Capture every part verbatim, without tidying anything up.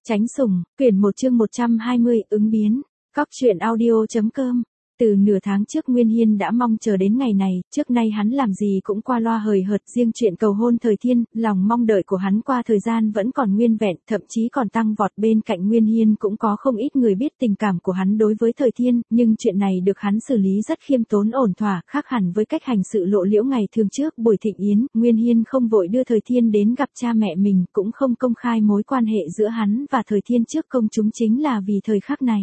Tránh sủng, quyển một chương một trăm hai mươi, ứng biến. Cóc truyện audio chấm com. Từ nửa tháng trước Nguyên Hiên đã mong chờ đến ngày này, trước nay hắn làm gì cũng qua loa hời hợt, riêng chuyện cầu hôn Thời Thiên, lòng mong đợi của hắn qua thời gian vẫn còn nguyên vẹn, thậm chí còn tăng vọt. Bên cạnh Nguyên Hiên cũng có không ít người biết tình cảm của hắn đối với Thời Thiên, nhưng chuyện này được hắn xử lý rất khiêm tốn ổn thỏa, khác hẳn với cách hành sự lộ liễu ngày thường trước buổi thịnh yến. Nguyên Hiên không vội đưa Thời Thiên đến gặp cha mẹ mình, cũng không công khai mối quan hệ giữa hắn và Thời Thiên trước công chúng, chính là vì thời khắc này.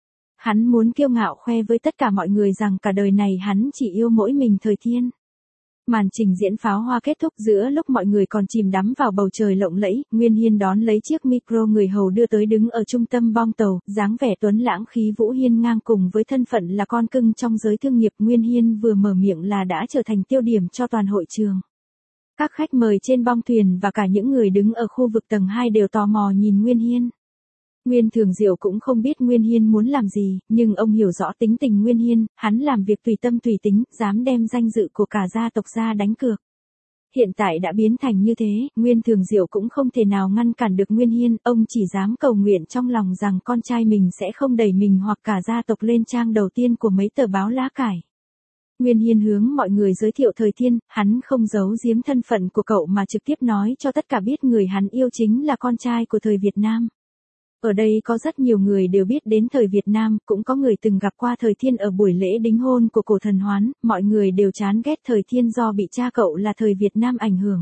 Hắn muốn kiêu ngạo khoe với tất cả mọi người rằng cả đời này hắn chỉ yêu mỗi mình Thời Thiên. Màn trình diễn pháo hoa kết thúc giữa lúc mọi người còn chìm đắm vào bầu trời lộng lẫy, Nguyên Hiên đón lấy chiếc micro người hầu đưa tới đứng ở trung tâm bong tàu, dáng vẻ tuấn lãng khí vũ hiên ngang cùng với thân phận là con cưng trong giới thương nghiệp. Nguyên Hiên vừa mở miệng là đã trở thành tiêu điểm cho toàn hội trường. Các khách mời trên bong thuyền và cả những người đứng ở khu vực tầng hai đều tò mò nhìn Nguyên Hiên. Nguyên Thường Diệu cũng không biết Nguyên Hiên muốn làm gì, nhưng ông hiểu rõ tính tình Nguyên Hiên, hắn làm việc tùy tâm tùy tính, dám đem danh dự của cả gia tộc ra đánh cược. Hiện tại đã biến thành như thế, Nguyên Thường Diệu cũng không thể nào ngăn cản được Nguyên Hiên, ông chỉ dám cầu nguyện trong lòng rằng con trai mình sẽ không đẩy mình hoặc cả gia tộc lên trang đầu tiên của mấy tờ báo lá cải. Nguyên Hiên hướng mọi người giới thiệu Thời Thiên, hắn không giấu giếm thân phận của cậu mà trực tiếp nói cho tất cả biết người hắn yêu chính là con trai của thời Việt Nam. Ở đây có rất nhiều người đều biết đến thời Việt Nam, cũng có người từng gặp qua Thời Thiên ở buổi lễ đính hôn của Cổ Thần Hoán, mọi người đều chán ghét Thời Thiên do bị cha cậu là thời Việt Nam ảnh hưởng.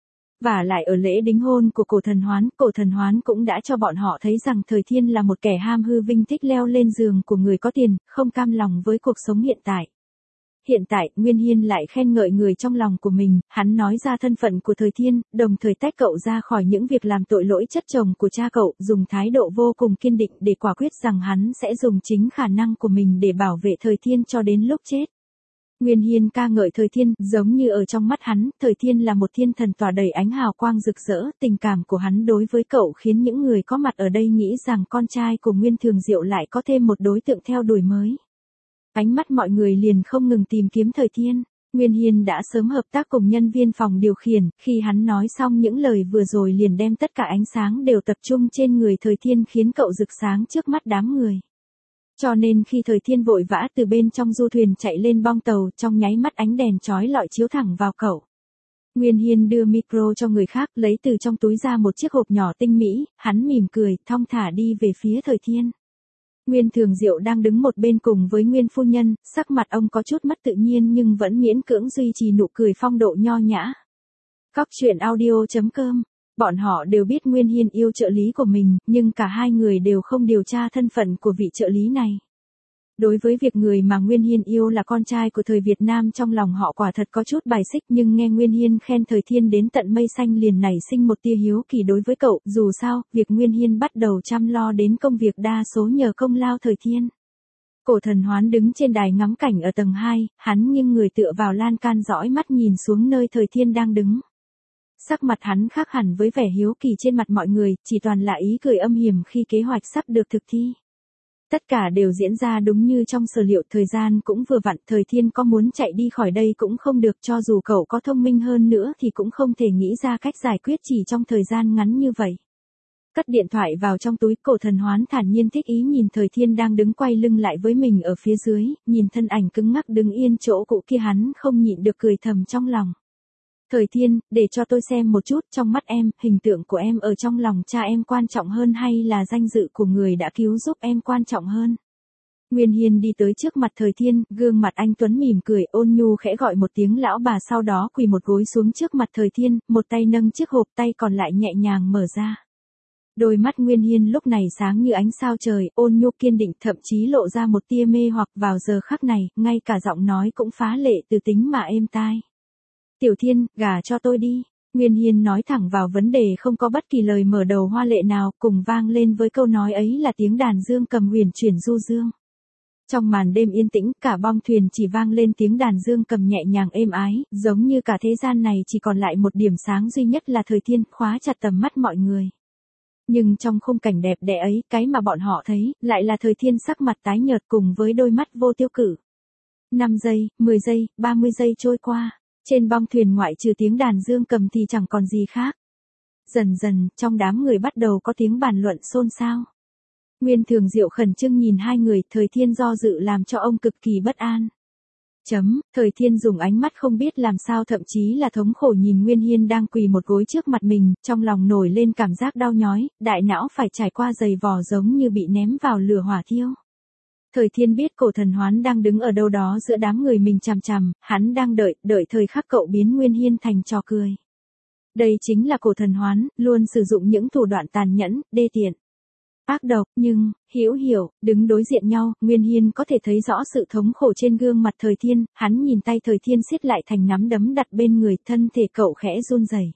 Và lại ở lễ đính hôn của Cổ Thần Hoán, Cổ Thần Hoán cũng đã cho bọn họ thấy rằng Thời Thiên là một kẻ ham hư vinh, thích leo lên giường của người có tiền, không cam lòng với cuộc sống hiện tại. Hiện tại, Nguyên Hiên lại khen ngợi người trong lòng của mình, hắn nói ra thân phận của Thời Thiên, đồng thời tách cậu ra khỏi những việc làm tội lỗi chất chồng của cha cậu, dùng thái độ vô cùng kiên định để quả quyết rằng hắn sẽ dùng chính khả năng của mình để bảo vệ Thời Thiên cho đến lúc chết. Nguyên Hiên ca ngợi Thời Thiên, giống như ở trong mắt hắn, Thời Thiên là một thiên thần tỏa đầy ánh hào quang rực rỡ, tình cảm của hắn đối với cậu khiến những người có mặt ở đây nghĩ rằng con trai của Nguyên Thường Diệu lại có thêm một đối tượng theo đuổi mới. Ánh mắt mọi người liền không ngừng tìm kiếm Thời Thiên. Nguyên Hiên đã sớm hợp tác cùng nhân viên phòng điều khiển, khi hắn nói xong những lời vừa rồi liền đem tất cả ánh sáng đều tập trung trên người Thời Thiên khiến cậu rực sáng trước mắt đám người. Cho nên khi Thời Thiên vội vã từ bên trong du thuyền chạy lên bong tàu, trong nháy mắt ánh đèn chói lọi chiếu thẳng vào cậu. Nguyên Hiên đưa micro cho người khác, lấy từ trong túi ra một chiếc hộp nhỏ tinh mỹ, hắn mỉm cười, thong thả đi về phía Thời Thiên. Nguyên Thường Diệu đang đứng một bên cùng với Nguyên phu nhân, sắc mặt ông có chút mất tự nhiên nhưng vẫn miễn cưỡng duy trì nụ cười phong độ nho nhã. Cóc truyện audio chấm com. Bọn họ đều biết Nguyên Hiên yêu trợ lý của mình, nhưng cả hai người đều không điều tra thân phận của vị trợ lý này. Đối với việc người mà Nguyên Hiên yêu là con trai của thời Việt Nam, trong lòng họ quả thật có chút bài xích, nhưng nghe Nguyên Hiên khen Thời Thiên đến tận mây xanh liền nảy sinh một tia hiếu kỳ đối với cậu, dù sao, việc Nguyên Hiên bắt đầu chăm lo đến công việc đa số nhờ công lao Thời Thiên. Cổ Thần Hoán đứng trên đài ngắm cảnh ở tầng hai, hắn nghiêng người tựa vào lan can dõi mắt nhìn xuống nơi Thời Thiên đang đứng. Sắc mặt hắn khác hẳn với vẻ hiếu kỳ trên mặt mọi người, chỉ toàn là ý cười âm hiểm khi kế hoạch sắp được thực thi. Tất cả đều diễn ra đúng như trong sở liệu, thời gian cũng vừa vặn, Thời Thiên có muốn chạy đi khỏi đây cũng không được, cho dù cậu có thông minh hơn nữa thì cũng không thể nghĩ ra cách giải quyết chỉ trong thời gian ngắn như vậy. Cất điện thoại vào trong túi, Cổ Thần Hoán thản nhiên thích ý nhìn Thời Thiên đang đứng quay lưng lại với mình ở phía dưới, nhìn thân ảnh cứng ngắc đứng yên chỗ cũ kia hắn không nhịn được cười thầm trong lòng. Thời Thiên, để cho tôi xem một chút, trong mắt em, hình tượng của em ở trong lòng cha em quan trọng hơn hay là danh dự của người đã cứu giúp em quan trọng hơn? Nguyên Hiên đi tới trước mặt Thời Thiên, gương mặt anh tuấn mỉm cười, ôn nhu khẽ gọi một tiếng lão bà, sau đó quỳ một gối xuống trước mặt Thời Thiên, một tay nâng chiếc hộp, tay còn lại nhẹ nhàng mở ra. Đôi mắt Nguyên Hiên lúc này sáng như ánh sao trời, ôn nhu kiên định, thậm chí lộ ra một tia mê hoặc. Vào giờ khắc này, ngay cả giọng nói cũng phá lệ từ tính mà êm tai. Tiểu Thiên, gả cho tôi đi. Nguyên Hiên nói thẳng vào vấn đề, không có bất kỳ lời mở đầu hoa lệ nào, cùng vang lên với câu nói ấy là tiếng đàn dương cầm huyền chuyển du dương. Trong màn đêm yên tĩnh, cả bong thuyền chỉ vang lên tiếng đàn dương cầm nhẹ nhàng êm ái, giống như cả thế gian này chỉ còn lại một điểm sáng duy nhất là Thời Thiên, khóa chặt tầm mắt mọi người. Nhưng trong khung cảnh đẹp đẽ ấy, cái mà bọn họ thấy, lại là Thời Thiên sắc mặt tái nhợt cùng với đôi mắt vô tiêu cự. năm giây, mười giây, ba mươi giây trôi qua. Trên bong thuyền ngoại trừ tiếng đàn dương cầm thì chẳng còn gì khác. Dần dần, trong đám người bắt đầu có tiếng bàn luận xôn xao. Nguyên Thường Diệu khẩn trương nhìn hai người, Thời Thiên do dự làm cho ông cực kỳ bất an. Chấm, Thời Thiên dùng ánh mắt không biết làm sao thậm chí là thống khổ nhìn Nguyên Hiên đang quỳ một gối trước mặt mình, trong lòng nổi lên cảm giác đau nhói, đại não phải trải qua giày vò giống như bị ném vào lửa hỏa thiêu. Thời Thiên biết Cổ Thần Hoán đang đứng ở đâu đó giữa đám người mình chằm chằm, hắn đang đợi, đợi thời khắc cậu biến Nguyên Hiên thành trò cười. Đây chính là Cổ Thần Hoán, luôn sử dụng những thủ đoạn tàn nhẫn, đê tiện, ác độc, nhưng, hữu hiểu, đứng đối diện nhau, Nguyên Hiên có thể thấy rõ sự thống khổ trên gương mặt Thời Thiên, hắn nhìn tay Thời Thiên siết lại thành nắm đấm đặt bên người, thân thể cậu khẽ run rẩy.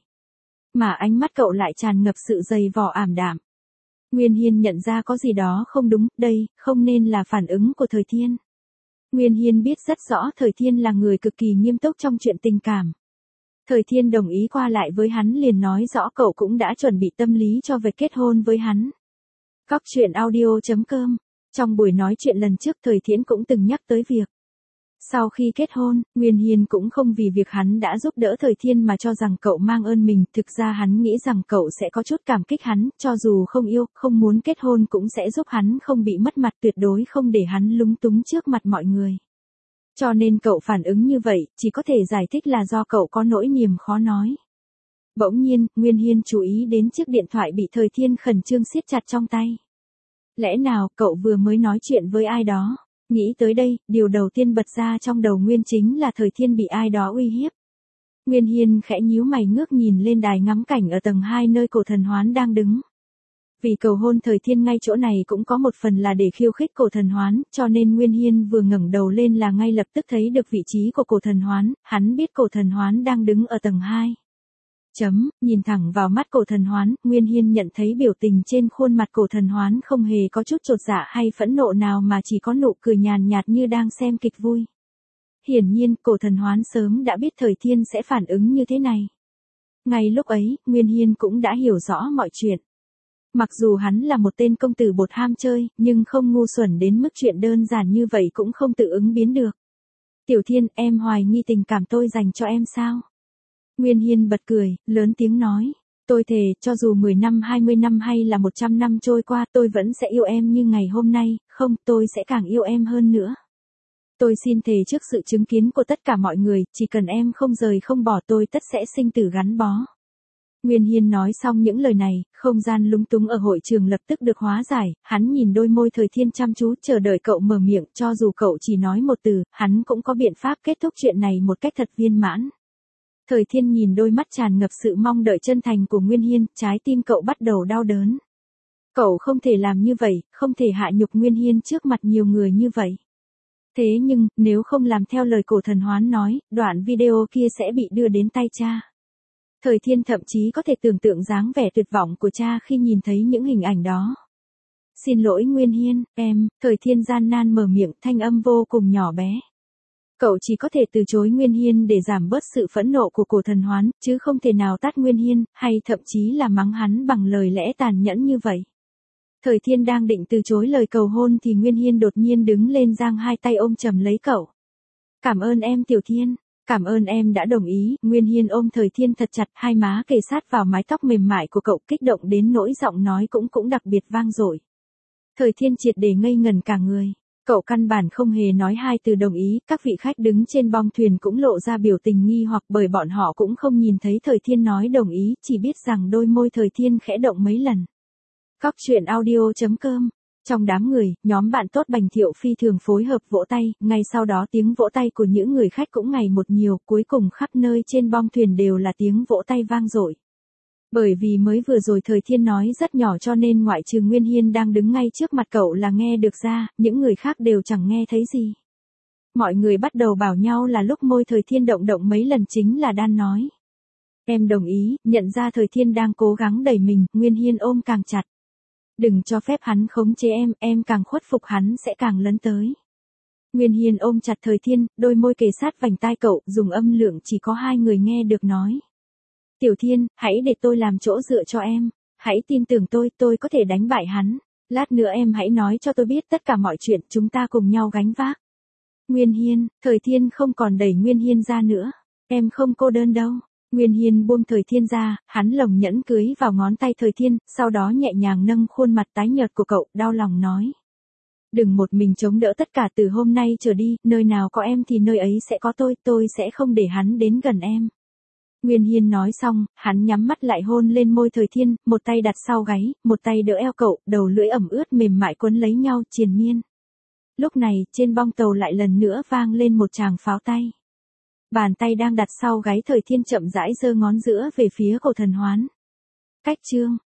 Mà ánh mắt cậu lại tràn ngập sự dày vò ảm đạm. Nguyên Hiên nhận ra có gì đó không đúng, đây, không nên là phản ứng của Thời Thiên. Nguyên Hiên biết rất rõ Thời Thiên là người cực kỳ nghiêm túc trong chuyện tình cảm. Thời Thiên đồng ý qua lại với hắn liền nói rõ cậu cũng đã chuẩn bị tâm lý cho việc kết hôn với hắn. Cóc truyện audio chấm com. Trong buổi nói chuyện lần trước Thời Thiên cũng từng nhắc tới việc. Sau khi kết hôn, Nguyên Hiên cũng không vì việc hắn đã giúp đỡ Thời Thiên mà cho rằng cậu mang ơn mình, thực ra hắn nghĩ rằng cậu sẽ có chút cảm kích hắn, cho dù không yêu, không muốn kết hôn cũng sẽ giúp hắn không bị mất mặt, tuyệt đối không để hắn lúng túng trước mặt mọi người. Cho nên cậu phản ứng như vậy, chỉ có thể giải thích là do cậu có nỗi niềm khó nói. Bỗng nhiên, Nguyên Hiên chú ý đến chiếc điện thoại bị Thời Thiên khẩn trương siết chặt trong tay. Lẽ nào cậu vừa mới nói chuyện với ai đó? Nghĩ tới đây, điều đầu tiên bật ra trong đầu Nguyên chính là Thời Thiên bị ai đó uy hiếp. Nguyên Hiên khẽ nhíu mày ngước nhìn lên đài ngắm cảnh ở tầng hai nơi Cổ Thần Hoán đang đứng. Vì cầu hôn Thời Thiên ngay chỗ này cũng có một phần là để khiêu khích Cổ Thần Hoán, cho nên Nguyên Hiên vừa ngẩng đầu lên là ngay lập tức thấy được vị trí của Cổ Thần Hoán, hắn biết Cổ Thần Hoán đang đứng ở tầng hai. Chấm, nhìn thẳng vào mắt Cổ Thần Hoán, Nguyên Hiên nhận thấy biểu tình trên khuôn mặt Cổ Thần Hoán không hề có chút chột dạ hay phẫn nộ nào mà chỉ có nụ cười nhàn nhạt như đang xem kịch vui. Hiển nhiên, Cổ Thần Hoán sớm đã biết Thời Thiên sẽ phản ứng như thế này. Ngay lúc ấy, Nguyên Hiên cũng đã hiểu rõ mọi chuyện. Mặc dù hắn là một tên công tử bột ham chơi, nhưng không ngu xuẩn đến mức chuyện đơn giản như vậy cũng không tự ứng biến được. Tiểu Thiên, em hoài nghi tình cảm tôi dành cho em sao? Nguyên Hiên bật cười, lớn tiếng nói. Tôi thề, cho dù mười năm hai mươi năm hay là một trăm năm trôi qua, tôi vẫn sẽ yêu em như ngày hôm nay, không, tôi sẽ càng yêu em hơn nữa. Tôi xin thề trước sự chứng kiến của tất cả mọi người, chỉ cần em không rời không bỏ tôi tất sẽ sinh tử gắn bó. Nguyên Hiên nói xong những lời này, không gian lúng túng ở hội trường lập tức được hóa giải, hắn nhìn đôi môi Thời Thiên chăm chú chờ đợi cậu mở miệng, cho dù cậu chỉ nói một từ, hắn cũng có biện pháp kết thúc chuyện này một cách thật viên mãn. Thời Thiên nhìn đôi mắt tràn ngập sự mong đợi chân thành của Nguyên Hiên, trái tim cậu bắt đầu đau đớn. Cậu không thể làm như vậy, không thể hạ nhục Nguyên Hiên trước mặt nhiều người như vậy. Thế nhưng, nếu không làm theo lời Cổ Thần Hoán nói, đoạn video kia sẽ bị đưa đến tay cha. Thời Thiên thậm chí có thể tưởng tượng dáng vẻ tuyệt vọng của cha khi nhìn thấy những hình ảnh đó. Xin lỗi Nguyên Hiên, em, Thời Thiên gian nan mở miệng, thanh âm vô cùng nhỏ bé. Cậu chỉ có thể từ chối Nguyên Hiên để giảm bớt sự phẫn nộ của Cổ Thần Hoán, chứ không thể nào tát Nguyên Hiên, hay thậm chí là mắng hắn bằng lời lẽ tàn nhẫn như vậy. Thời Thiên đang định từ chối lời cầu hôn thì Nguyên Hiên đột nhiên đứng lên giang hai tay ôm chầm lấy cậu. Cảm ơn em Tiểu Thiên, cảm ơn em đã đồng ý. Nguyên Hiên ôm Thời Thiên thật chặt, hai má kề sát vào mái tóc mềm mại của cậu, kích động đến nỗi giọng nói cũng cũng đặc biệt vang dội. Thời Thiên triệt để ngây ngần cả người. Cậu căn bản không hề nói hai từ đồng ý, các vị khách đứng trên bong thuyền cũng lộ ra biểu tình nghi hoặc bởi bọn họ cũng không nhìn thấy Thời Thiên nói đồng ý, chỉ biết rằng đôi môi Thời Thiên khẽ động mấy lần. Cóc truyện audio chấm com. Trong đám người, nhóm bạn tốt Bành Thiệu phi thường phối hợp vỗ tay, ngay sau đó tiếng vỗ tay của những người khách cũng ngày một nhiều, cuối cùng khắp nơi trên bong thuyền đều là tiếng vỗ tay vang dội. Bởi vì mới vừa rồi Thời Thiên nói rất nhỏ cho nên ngoại trừ Nguyên Hiên đang đứng ngay trước mặt cậu là nghe được ra, những người khác đều chẳng nghe thấy gì. Mọi người bắt đầu bảo nhau là lúc môi Thời Thiên động động mấy lần chính là đang nói. Em đồng ý, nhận ra Thời Thiên đang cố gắng đẩy mình, Nguyên Hiên ôm càng chặt. Đừng cho phép hắn khống chế em, em càng khuất phục hắn sẽ càng lấn tới. Nguyên Hiên ôm chặt Thời Thiên, đôi môi kề sát vành tai cậu, dùng âm lượng chỉ có hai người nghe được nói. Tiểu Thiên, hãy để tôi làm chỗ dựa cho em. Hãy tin tưởng tôi, tôi có thể đánh bại hắn. Lát nữa em hãy nói cho tôi biết tất cả mọi chuyện, chúng ta cùng nhau gánh vác. Nguyên Hiên, Thời Thiên không còn đẩy Nguyên Hiên ra nữa. Em không cô đơn đâu. Nguyên Hiên buông Thời Thiên ra, hắn lồng nhẫn cưới vào ngón tay Thời Thiên, sau đó nhẹ nhàng nâng khuôn mặt tái nhợt của cậu, đau lòng nói. Đừng một mình chống đỡ tất cả, từ hôm nay trở đi, nơi nào có em thì nơi ấy sẽ có tôi, tôi sẽ không để hắn đến gần em. Nguyên Hiên nói xong, hắn nhắm mắt lại hôn lên môi Thời Thiên, một tay đặt sau gáy, một tay đỡ eo cậu, đầu lưỡi ẩm ướt mềm mại quấn lấy nhau, triền miên. Lúc này, trên bong tàu lại lần nữa vang lên một tràng pháo tay. Bàn tay đang đặt sau gáy Thời Thiên chậm rãi giơ ngón giữa về phía cổ Thần Hoán. Cách chương